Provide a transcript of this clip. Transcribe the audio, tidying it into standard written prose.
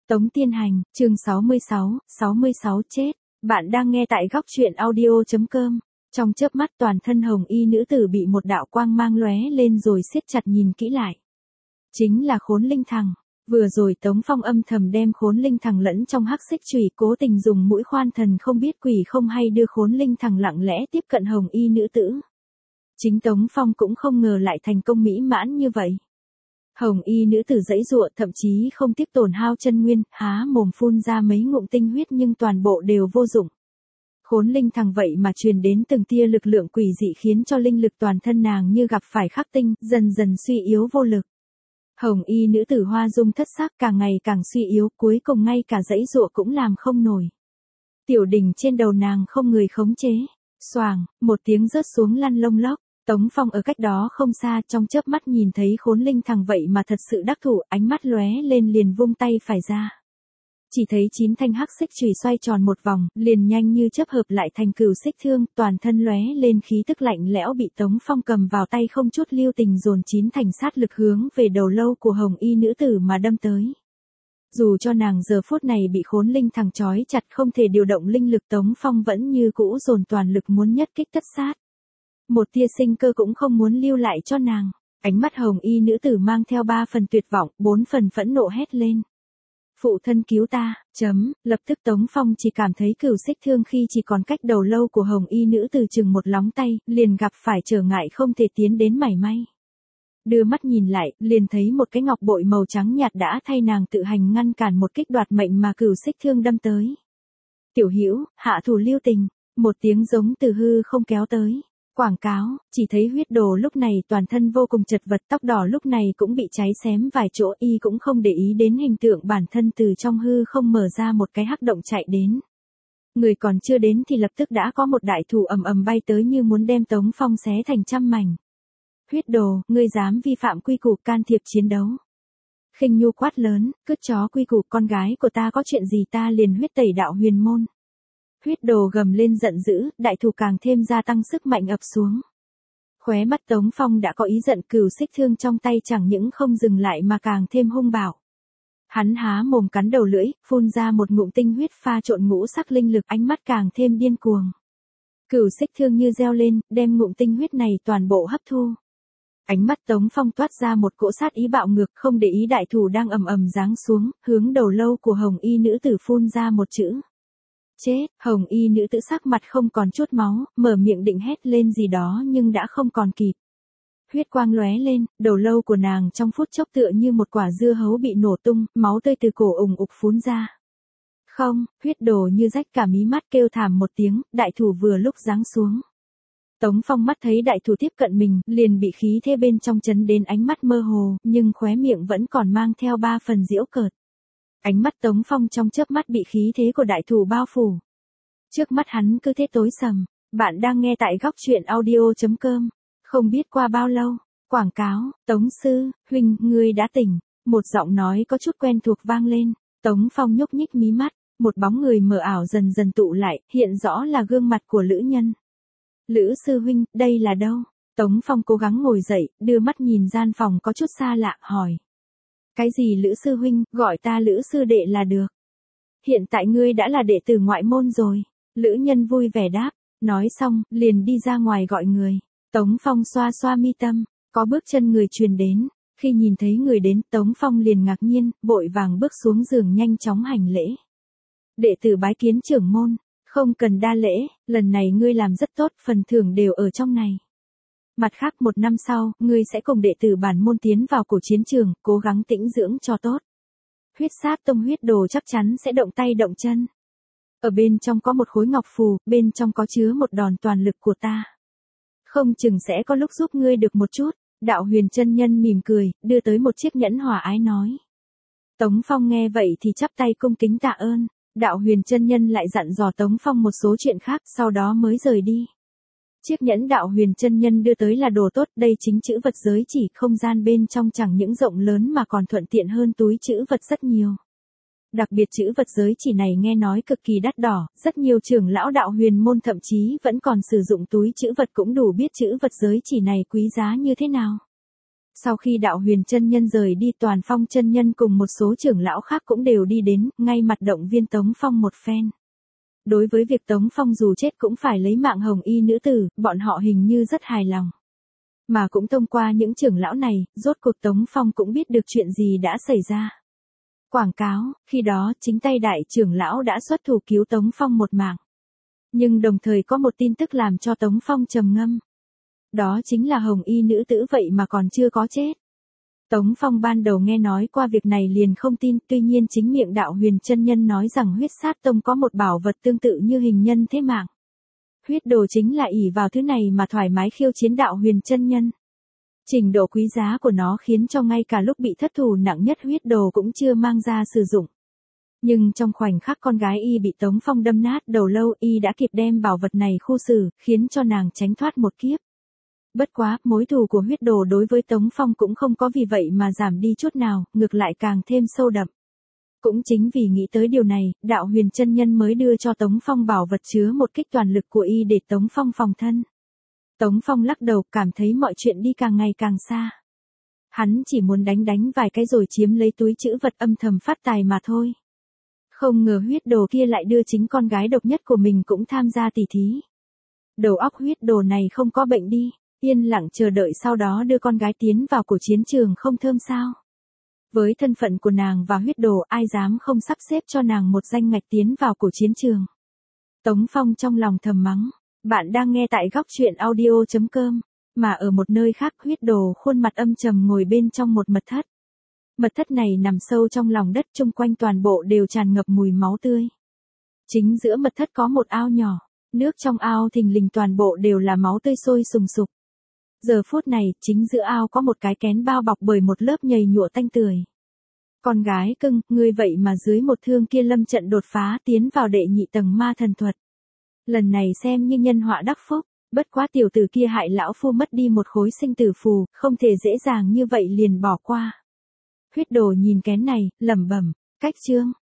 Tống Tiên Hành, chương 66 chết. Bạn đang nghe tại góc truyện audio.com. Trong chớp mắt toàn thân hồng y nữ tử bị một đạo quang mang lóe lên rồi siết chặt nhìn kỹ lại. Chính là Khốn Linh Thằng. Vừa rồi Tống Phong âm thầm đem Khốn Linh Thằng lẫn trong hắc xích chùy, cố tình dùng mũi khoan thần không biết quỷ không hay đưa Khốn Linh Thằng lặng lẽ tiếp cận hồng y nữ tử. Chính Tống Phong cũng không ngờ lại thành công mỹ mãn như vậy. Hồng y nữ tử giãy giụa, thậm chí không tiếc tổn hao chân nguyên, há mồm phun ra mấy ngụm tinh huyết nhưng toàn bộ đều vô dụng. Khốn Linh Thằng vậy mà truyền đến từng tia lực lượng quỷ dị khiến cho linh lực toàn thân nàng như gặp phải khắc tinh, dần dần suy yếu vô lực. Hồng y nữ tử hoa dung thất sắc, càng ngày càng suy yếu, cuối cùng ngay cả giãy giụa cũng làm không nổi. Tiểu đỉnh trên đầu nàng không người khống chế. Xoàng, một tiếng rớt xuống lăn lông lốc. Tống Phong ở cách đó không xa, trong chớp mắt nhìn thấy Khốn Linh Thằng vậy mà thật sự đắc thủ, ánh mắt lóe lên liền vung tay phải ra. Chỉ thấy 9 thanh hắc xích chùy xoay tròn một vòng, liền nhanh như chớp hợp lại thành cửu xích thương, toàn thân lóe lên khí tức lạnh lẽo bị Tống Phong cầm vào tay không chút lưu tình dồn 9 thành sát lực hướng về đầu lâu của hồng y nữ tử mà đâm tới. Dù cho nàng giờ phút này bị Khốn Linh Thằng trói chặt không thể điều động linh lực, Tống Phong vẫn như cũ dồn toàn lực muốn nhất kích tất sát. Một tia sinh cơ cũng không muốn lưu lại cho nàng. Ánh mắt hồng y nữ tử mang theo 3 phần tuyệt vọng, 4 phần phẫn nộ hét lên. Phụ thân cứu ta, lập tức Tống Phong chỉ cảm thấy cửu xích thương khi chỉ còn cách đầu lâu của hồng y nữ tử chừng một lóng tay, liền gặp phải trở ngại không thể tiến đến mảy may. Đưa mắt nhìn lại, liền thấy một cái ngọc bội màu trắng nhạt đã thay nàng tự hành ngăn cản một kích đoạt mệnh mà cửu xích thương đâm tới. Tiểu Hữu, hạ thủ lưu tình, một tiếng giống từ hư không kéo tới. Quảng cáo, chỉ thấy huyết đồ lúc này toàn thân vô cùng chật vật, tóc đỏ lúc này cũng bị cháy xém vài chỗ, y cũng không để ý đến hình tượng bản thân từ trong hư không mở ra một cái hắc động chạy đến. Người còn chưa đến thì lập tức đã có một đại thủ ầm ầm bay tới như muốn đem Tống Phong xé thành trăm mảnh. Huyết đồ, ngươi dám vi phạm quy củ can thiệp chiến đấu. Khinh Nhu quát lớn, cướp chó quy củ, con gái của ta có chuyện gì ta liền huyết tẩy đạo huyền môn. Huyết đồ gầm lên giận dữ, đại thủ càng thêm gia tăng sức mạnh ập xuống. Khóe mắt Tống Phong đã có ý giận, cửu xích thương trong tay chẳng những không dừng lại mà càng thêm hung bạo. Hắn há mồm cắn đầu lưỡi, phun ra một ngụm tinh huyết pha trộn ngũ sắc linh lực, ánh mắt càng thêm điên cuồng. Cửu xích thương như reo lên, đem ngụm tinh huyết này toàn bộ hấp thu. Ánh mắt Tống Phong toát ra một cỗ sát ý bạo ngược, không để ý đại thủ đang ầm ầm giáng xuống, hướng đầu lâu của hồng y nữ tử phun ra một chữ. Chết, hồng y nữ tử sắc mặt không còn chút máu, mở miệng định hét lên gì đó nhưng đã không còn kịp. Huyết quang lóe lên, đầu lâu của nàng trong phút chốc tựa như một quả dưa hấu bị nổ tung, máu tươi từ cổ ùng ục phún ra. Không, huyết đồ như rách cả mí mắt kêu thảm một tiếng, đại thủ vừa lúc giáng xuống. Tống Phong mắt thấy đại thủ tiếp cận mình, liền bị khí thế bên trong chấn đến ánh mắt mơ hồ, nhưng khóe miệng vẫn còn mang theo 3 phần giễu cợt. Ánh mắt Tống Phong trong chớp mắt bị khí thế của đại thủ bao phủ. Trước mắt hắn cứ thế tối sầm. Bạn đang nghe tại góc truyện audio.com. Không biết qua bao lâu, quảng cáo, Tống sư, huynh, ngươi đã tỉnh. Một giọng nói có chút quen thuộc vang lên. Tống Phong nhúc nhích mí mắt, một bóng người mờ ảo dần dần tụ lại, hiện rõ là gương mặt của Lữ Nhân. Lữ sư huynh, đây là đâu? Tống Phong cố gắng ngồi dậy, đưa mắt nhìn gian phòng có chút xa lạ, hỏi. Cái gì Lữ sư huynh, gọi ta Lữ sư đệ là được. Hiện tại ngươi đã là đệ tử ngoại môn rồi. Lữ Nhân vui vẻ đáp, nói xong, liền đi ra ngoài gọi người. Tống Phong xoa xoa mi tâm, có bước chân người truyền đến. Khi nhìn thấy người đến, Tống Phong liền ngạc nhiên, vội vàng bước xuống giường nhanh chóng hành lễ. Đệ tử bái kiến trưởng môn, không cần đa lễ, lần này ngươi làm rất tốt, phần thưởng đều ở trong này. Mặt khác 1 năm sau, ngươi sẽ cùng đệ tử bản môn tiến vào cổ chiến trường, cố gắng tĩnh dưỡng cho tốt. Huyết sát tông huyết đồ chắc chắn sẽ động tay động chân. Ở bên trong có một khối ngọc phù, bên trong có chứa một đòn toàn lực của ta. Không chừng sẽ có lúc giúp ngươi được một chút. Đạo Huyền chân nhân mỉm cười, đưa tới một chiếc nhẫn hỏa ái nói. Tống Phong nghe vậy thì chắp tay cung kính tạ ơn. Đạo Huyền chân nhân lại dặn dò Tống Phong một số chuyện khác, sau đó mới rời đi. Chiếc nhẫn Đạo Huyền chân nhân đưa tới là đồ tốt, đây chính chữ vật giới chỉ, không gian bên trong chẳng những rộng lớn mà còn thuận tiện hơn túi chữ vật rất nhiều. Đặc biệt chữ vật giới chỉ này nghe nói cực kỳ đắt đỏ, rất nhiều trưởng lão Đạo Huyền môn thậm chí vẫn còn sử dụng túi chữ vật cũng đủ biết chữ vật giới chỉ này quý giá như thế nào. Sau khi đạo huyền chân nhân rời đi, Toàn Phong chân nhân cùng một số trưởng lão khác cũng đều đi đến, ngay mặt động viên Tống Phong một phen. Đối với việc Tống Phong dù chết cũng phải lấy mạng hồng y nữ tử, bọn họ hình như rất hài lòng. Mà cũng thông qua những trưởng lão này, rốt cuộc Tống Phong cũng biết được chuyện gì đã xảy ra. Quảng cáo, khi đó chính tay đại trưởng lão đã xuất thủ cứu Tống Phong một mạng. Nhưng đồng thời có một tin tức làm cho Tống Phong trầm ngâm. Đó chính là hồng y nữ tử vậy mà còn chưa có chết. Tống Phong ban đầu nghe nói qua việc này liền không tin, tuy nhiên chính miệng đạo huyền chân nhân nói rằng Huyết Sát Tông có một bảo vật tương tự như hình nhân thế mạng. Huyết đồ chính là ỷ vào thứ này mà thoải mái khiêu chiến đạo huyền chân nhân. Trình độ quý giá của nó khiến cho ngay cả lúc bị thất thủ nặng nhất huyết đồ cũng chưa mang ra sử dụng. Nhưng trong khoảnh khắc con gái y bị Tống Phong đâm nát đầu lâu, y đã kịp đem bảo vật này khu xử, khiến cho nàng tránh thoát một kiếp. Bất quá, mối thù của huyết đồ đối với Tống Phong cũng không có vì vậy mà giảm đi chút nào, ngược lại càng thêm sâu đậm. Cũng chính vì nghĩ tới điều này, đạo huyền chân nhân mới đưa cho Tống Phong bảo vật chứa một kích toàn lực của y để Tống Phong phòng thân. Tống Phong lắc đầu, cảm thấy mọi chuyện đi càng ngày càng xa. Hắn chỉ muốn đánh vài cái rồi chiếm lấy túi trữ vật âm thầm phát tài mà thôi. Không ngờ huyết đồ kia lại đưa chính con gái độc nhất của mình cũng tham gia tỉ thí. Đầu óc huyết đồ này không có bệnh đi, yên lặng chờ đợi sau đó đưa con gái tiến vào của chiến trường không thơm sao. Với thân phận của nàng và huyết đồ, ai dám không sắp xếp cho nàng một danh ngạch tiến vào của chiến trường. Tống Phong trong lòng thầm mắng, bạn đang nghe tại góc truyện audio.com, mà ở một nơi khác huyết đồ khuôn mặt âm trầm ngồi bên trong một mật thất. Mật thất này nằm sâu trong lòng đất, chung quanh toàn bộ đều tràn ngập mùi máu tươi. Chính giữa mật thất có một ao nhỏ, nước trong ao thình lình toàn bộ đều là máu tươi sôi sùng sục. Giờ phút này, chính giữa ao có một cái kén bao bọc bởi một lớp nhầy nhụa tanh tưởi. Con gái cưng, ngươi vậy mà dưới một thương kia lâm trận đột phá tiến vào đệ nhị tầng ma thần thuật. Lần này xem như nhân họa đắc phúc, bất quá tiểu tử kia hại lão phu mất đi một khối sinh tử phù, không thể dễ dàng như vậy liền bỏ qua. Huyết đồ nhìn kén này, lẩm bẩm, cách chương,